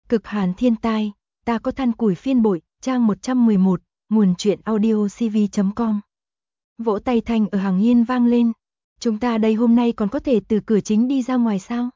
Cực hàn thiên tai, ta có than củi phiên bội, trang 111, nguồn truyện audio cv.com. Vỗ tay thanh ở Hằng Hiên vang lên. Chúng ta đây hôm nay còn có thể từ cửa chính đi ra ngoài sao?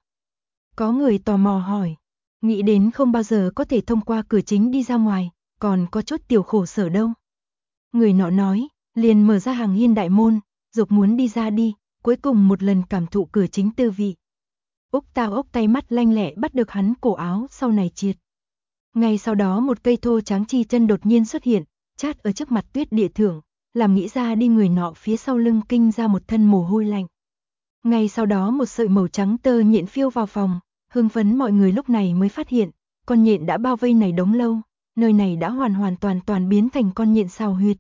Có người tò mò hỏi. Nghĩ đến không bao giờ có thể thông qua cửa chính đi ra ngoài, còn có chút tiểu khổ sở đâu. Người nọ nói, liền mở ra Hằng Hiên đại môn, dục muốn đi ra đi, cuối cùng một lần cảm thụ cửa chính tư vị. Úc Tao ốc tay mắt lanh lẹ bắt được hắn cổ áo sau này triệt. Ngay sau đó một cây thô tráng chi chân đột nhiên xuất hiện, chát ở trước mặt Tuyết Địa Thượng, làm nghĩ ra đi người nọ phía sau lưng kinh ra một thân mồ hôi lạnh. Ngay sau đó một sợi màu trắng tơ nhện phiêu vào phòng, hưng phấn mọi người lúc này mới phát hiện, con nhện đã bao vây này đống lâu, nơi này đã hoàn toàn biến thành con nhện xào huyệt.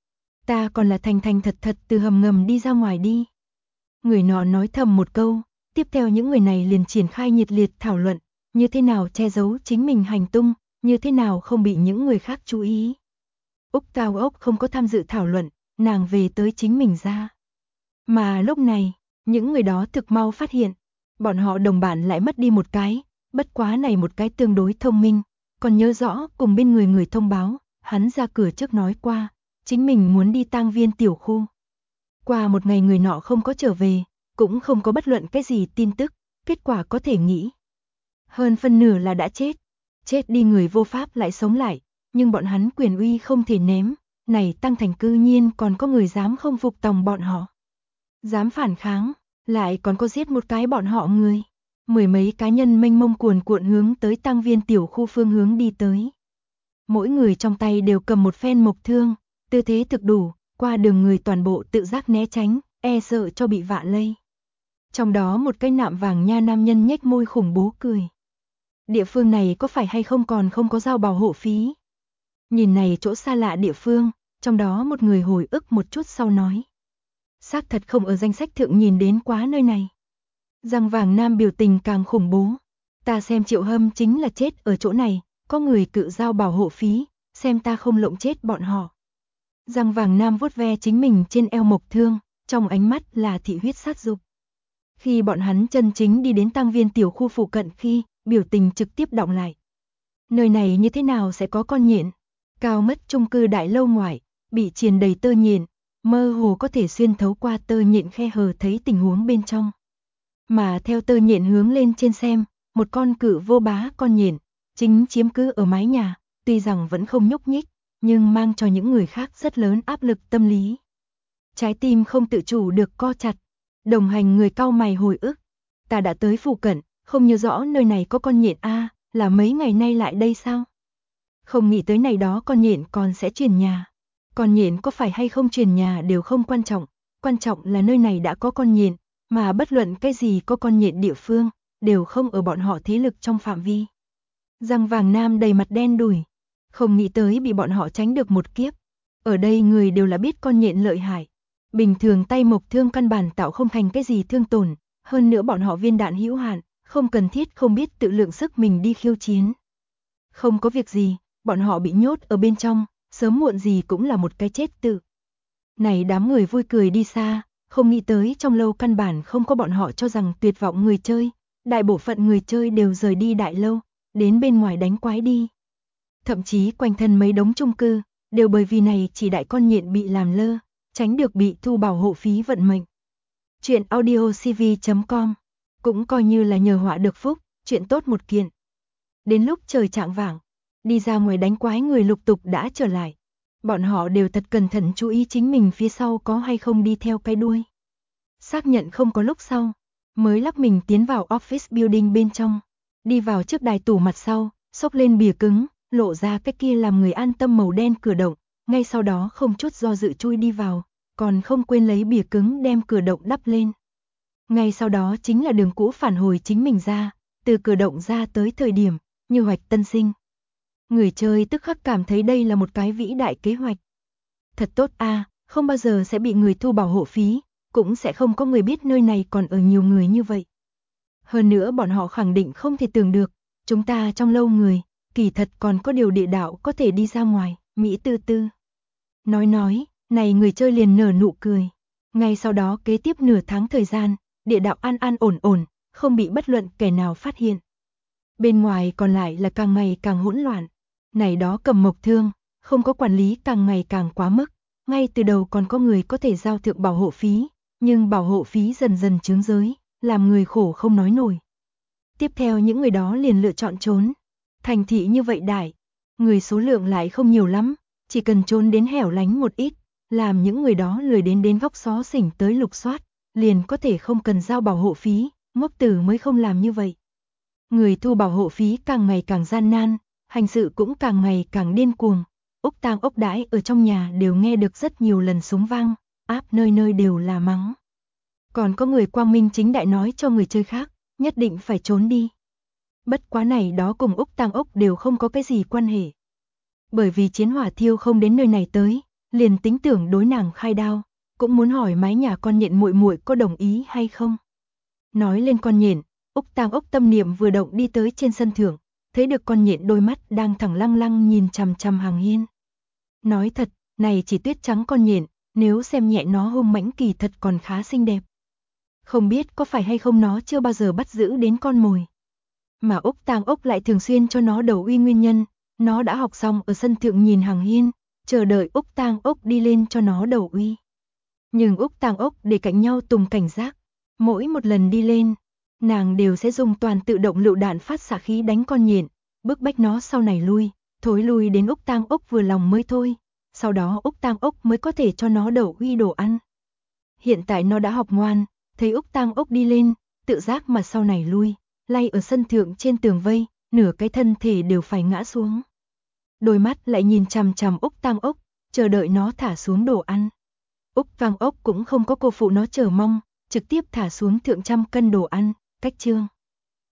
Ta còn là thành thật từ hầm ngầm đi ra ngoài đi. Người nọ nói thầm một câu, tiếp theo những người này liền triển khai nhiệt liệt thảo luận, như thế nào che giấu chính mình hành tung, như thế nào không bị những người khác chú ý. Úc Tao ốc không có tham dự thảo luận, nàng về tới chính mình ra. Mà lúc này, những người đó thực mau phát hiện, bọn họ đồng bạn lại mất đi một cái, bất quá này một cái tương đối thông minh, còn nhớ rõ cùng bên người thông báo, hắn ra cửa trước nói qua, chính mình muốn đi tang viên tiểu khu. Qua một ngày người nọ không có trở về, cũng không có bất luận cái gì tin tức, kết quả có thể nghĩ. Hơn phân nửa là đã chết đi người vô pháp lại sống lại, nhưng bọn hắn quyền uy không thể ném, này Tăng Thành cư nhiên còn có người dám không phục tòng bọn họ. Dám phản kháng, lại còn có giết một cái bọn họ người. Mười mấy cá nhân mênh mông cuồn cuộn hướng tới tang viên tiểu khu phương hướng đi tới. Mỗi người trong tay đều cầm một phen mộc thương, tư thế thực đủ, qua đường người toàn bộ tự giác né tránh, e sợ cho bị vạ lây. Trong đó một cái nạm vàng nha nam nhân nhếch môi khủng bố cười. Địa phương này có phải hay không còn không có giao bảo hộ phí? Nhìn này chỗ xa lạ địa phương, trong đó một người hồi ức một chút sau nói. Xác thật không ở danh sách thượng nhìn đến quá nơi này. Răng vàng nam biểu tình càng khủng bố. Ta xem Triệu Hâm chính là chết ở chỗ này, có người cự giao bảo hộ phí, xem ta không lộng chết bọn họ. Răng vàng nam vuốt ve chính mình trên eo mộc thương, trong ánh mắt là thị huyết sát dục. Khi bọn hắn chân chính đi đến tang viên tiểu khu phụ cận khi, biểu tình trực tiếp đọng lại. Nơi này như thế nào sẽ có con nhện? Cao mất chung cư đại lâu ngoài, bị triền đầy tơ nhện, mơ hồ có thể xuyên thấu qua tơ nhện khe hở thấy tình huống bên trong. Mà theo tơ nhện hướng lên trên xem, một con cự vô bá con nhện, chính chiếm cứ ở mái nhà, tuy rằng vẫn không nhúc nhích, nhưng mang cho những người khác rất lớn áp lực tâm lý. Trái tim không tự chủ được co chặt, đồng hành người cau mày hồi ức. Ta đã tới phụ cận, không nhớ rõ nơi này có con nhện a, là mấy ngày nay lại đây sao? Không nghĩ tới này đó con nhện còn sẽ truyền nhà. Con nhện có phải hay không truyền nhà đều không quan trọng là nơi này đã có con nhện, mà bất luận cái gì có con nhện địa phương, đều không ở bọn họ thế lực trong phạm vi. Răng vàng nam đầy mặt đen đủi, không nghĩ tới bị bọn họ tránh được một kiếp. Ở đây người đều là biết con nhện lợi hại. Bình thường tay mộc thương căn bản tạo không thành cái gì thương tổn, hơn nữa bọn họ viên đạn hữu hạn, không cần thiết không biết tự lượng sức mình đi khiêu chiến. Không có việc gì, bọn họ bị nhốt ở bên trong, sớm muộn gì cũng là một cái chết tự. Này đám người vui cười đi xa, không nghĩ tới trong lâu căn bản không có bọn họ cho rằng tuyệt vọng người chơi, đại bộ phận người chơi đều rời đi đại lâu, đến bên ngoài đánh quái đi. Thậm chí quanh thân mấy đống chung cư, đều bởi vì này chỉ đại con nhện bị làm lơ, tránh được bị thu bảo hộ phí vận mệnh. Chuyện audio cv.com cũng coi như là nhờ họa được phúc, chuyện tốt một kiện. Đến lúc trời chạng vạng, đi ra ngoài đánh quái người lục tục đã trở lại. Bọn họ đều thật cẩn thận chú ý chính mình phía sau có hay không đi theo cái đuôi. Xác nhận không có lúc sau, mới lắc mình tiến vào office building bên trong. Đi vào trước đài tủ mặt sau, xốc lên bìa cứng, lộ ra cái kia làm người an tâm màu đen cửa động. Ngay sau đó không chút do dự chui đi vào, còn không quên lấy bìa cứng đem cửa động đắp lên. Ngay sau đó chính là đường cũ phản hồi chính mình ra, từ cửa động ra tới thời điểm, như hoạch tân sinh. Người chơi tức khắc cảm thấy đây là một cái vĩ đại kế hoạch. Thật tốt a, không bao giờ sẽ bị người thu bảo hộ phí, cũng sẽ không có người biết nơi này còn ở nhiều người như vậy. Hơn nữa bọn họ khẳng định không thể tưởng được, chúng ta trong lâu người, kỳ thật còn có điều địa đạo có thể đi ra ngoài, Mỹ tư tư. Nói, này người chơi liền nở nụ cười. Ngay sau đó kế tiếp nửa tháng thời gian, địa đạo an ổn, không bị bất luận kẻ nào phát hiện. bên ngoài còn lại là càng ngày càng hỗn loạn. Này đó Cầm Mộc Thương, không có quản lý càng ngày càng quá mức, ngay từ đầu còn có người có thể giao thượng bảo hộ phí, nhưng bảo hộ phí dần dần chướng giới, làm người khổ không nói nổi. Tiếp theo những người đó liền lựa chọn trốn. Thành thị như vậy đại, người số lượng lại không nhiều lắm, chỉ cần trốn đến hẻo lánh một ít, làm những người đó lười đến góc xó xỉnh tới lục soát, liền có thể không cần giao bảo hộ phí, ngốc tử mới không làm như vậy. Người thu bảo hộ phí càng ngày càng gian nan, hành sự cũng càng ngày càng điên cuồng. Úc Tang ốc đãi ở trong nhà đều nghe được rất nhiều lần súng vang, áp nơi nơi đều là mắng. Còn có người quang minh chính đại nói cho người chơi khác, nhất định phải trốn đi. Bất quá này đó cùng Úc Tang ốc đều không có cái gì quan hệ. Bởi vì chiến hỏa thiêu không đến nơi này tới, liền tính tưởng đối nàng khai đao, cũng muốn hỏi mái nhà con nhện muội muội có đồng ý hay không. Nói lên con nhện, Úc Tang ốc tâm niệm vừa động đi tới trên sân thượng, thấy được con nhện đôi mắt đang thẳng lăng lăng nhìn chằm chằm Hằng Hiên. Nói thật, này chỉ tuyết trắng con nhện, nếu xem nhẹ nó hung mãnh kỳ thật còn khá xinh đẹp. Không biết có phải hay không nó chưa bao giờ bắt giữ đến con mồi. Mà Úc Tang ốc lại thường xuyên cho nó đầu uy nguyên nhân, nó đã học xong ở sân thượng nhìn Hằng Hiên, chờ đợi Úc Tang ốc đi lên cho nó đầu uy. Nhưng Úc Tang ốc để cạnh nhau tùng cảnh giác, mỗi một lần đi lên, nàng đều sẽ dùng toàn tự động lựu đạn phát xạ khí đánh con nhện, bức bách nó sau này lui, thối lui đến Úc Tang ốc vừa lòng mới thôi, sau đó Úc Tang ốc mới có thể cho nó đầu uy đồ ăn. Hiện tại nó đã học ngoan, thấy Úc Tang ốc đi lên, tự giác mà sau này lui, lay ở sân thượng trên tường vây, nửa cái thân thể đều phải ngã xuống. Đôi mắt lại nhìn chằm chằm Úc Tang ốc, chờ đợi nó thả xuống đồ ăn. Úc Tang ốc cũng không có cô phụ nó chờ mong, trực tiếp thả xuống thượng trăm cân đồ ăn, cách chương.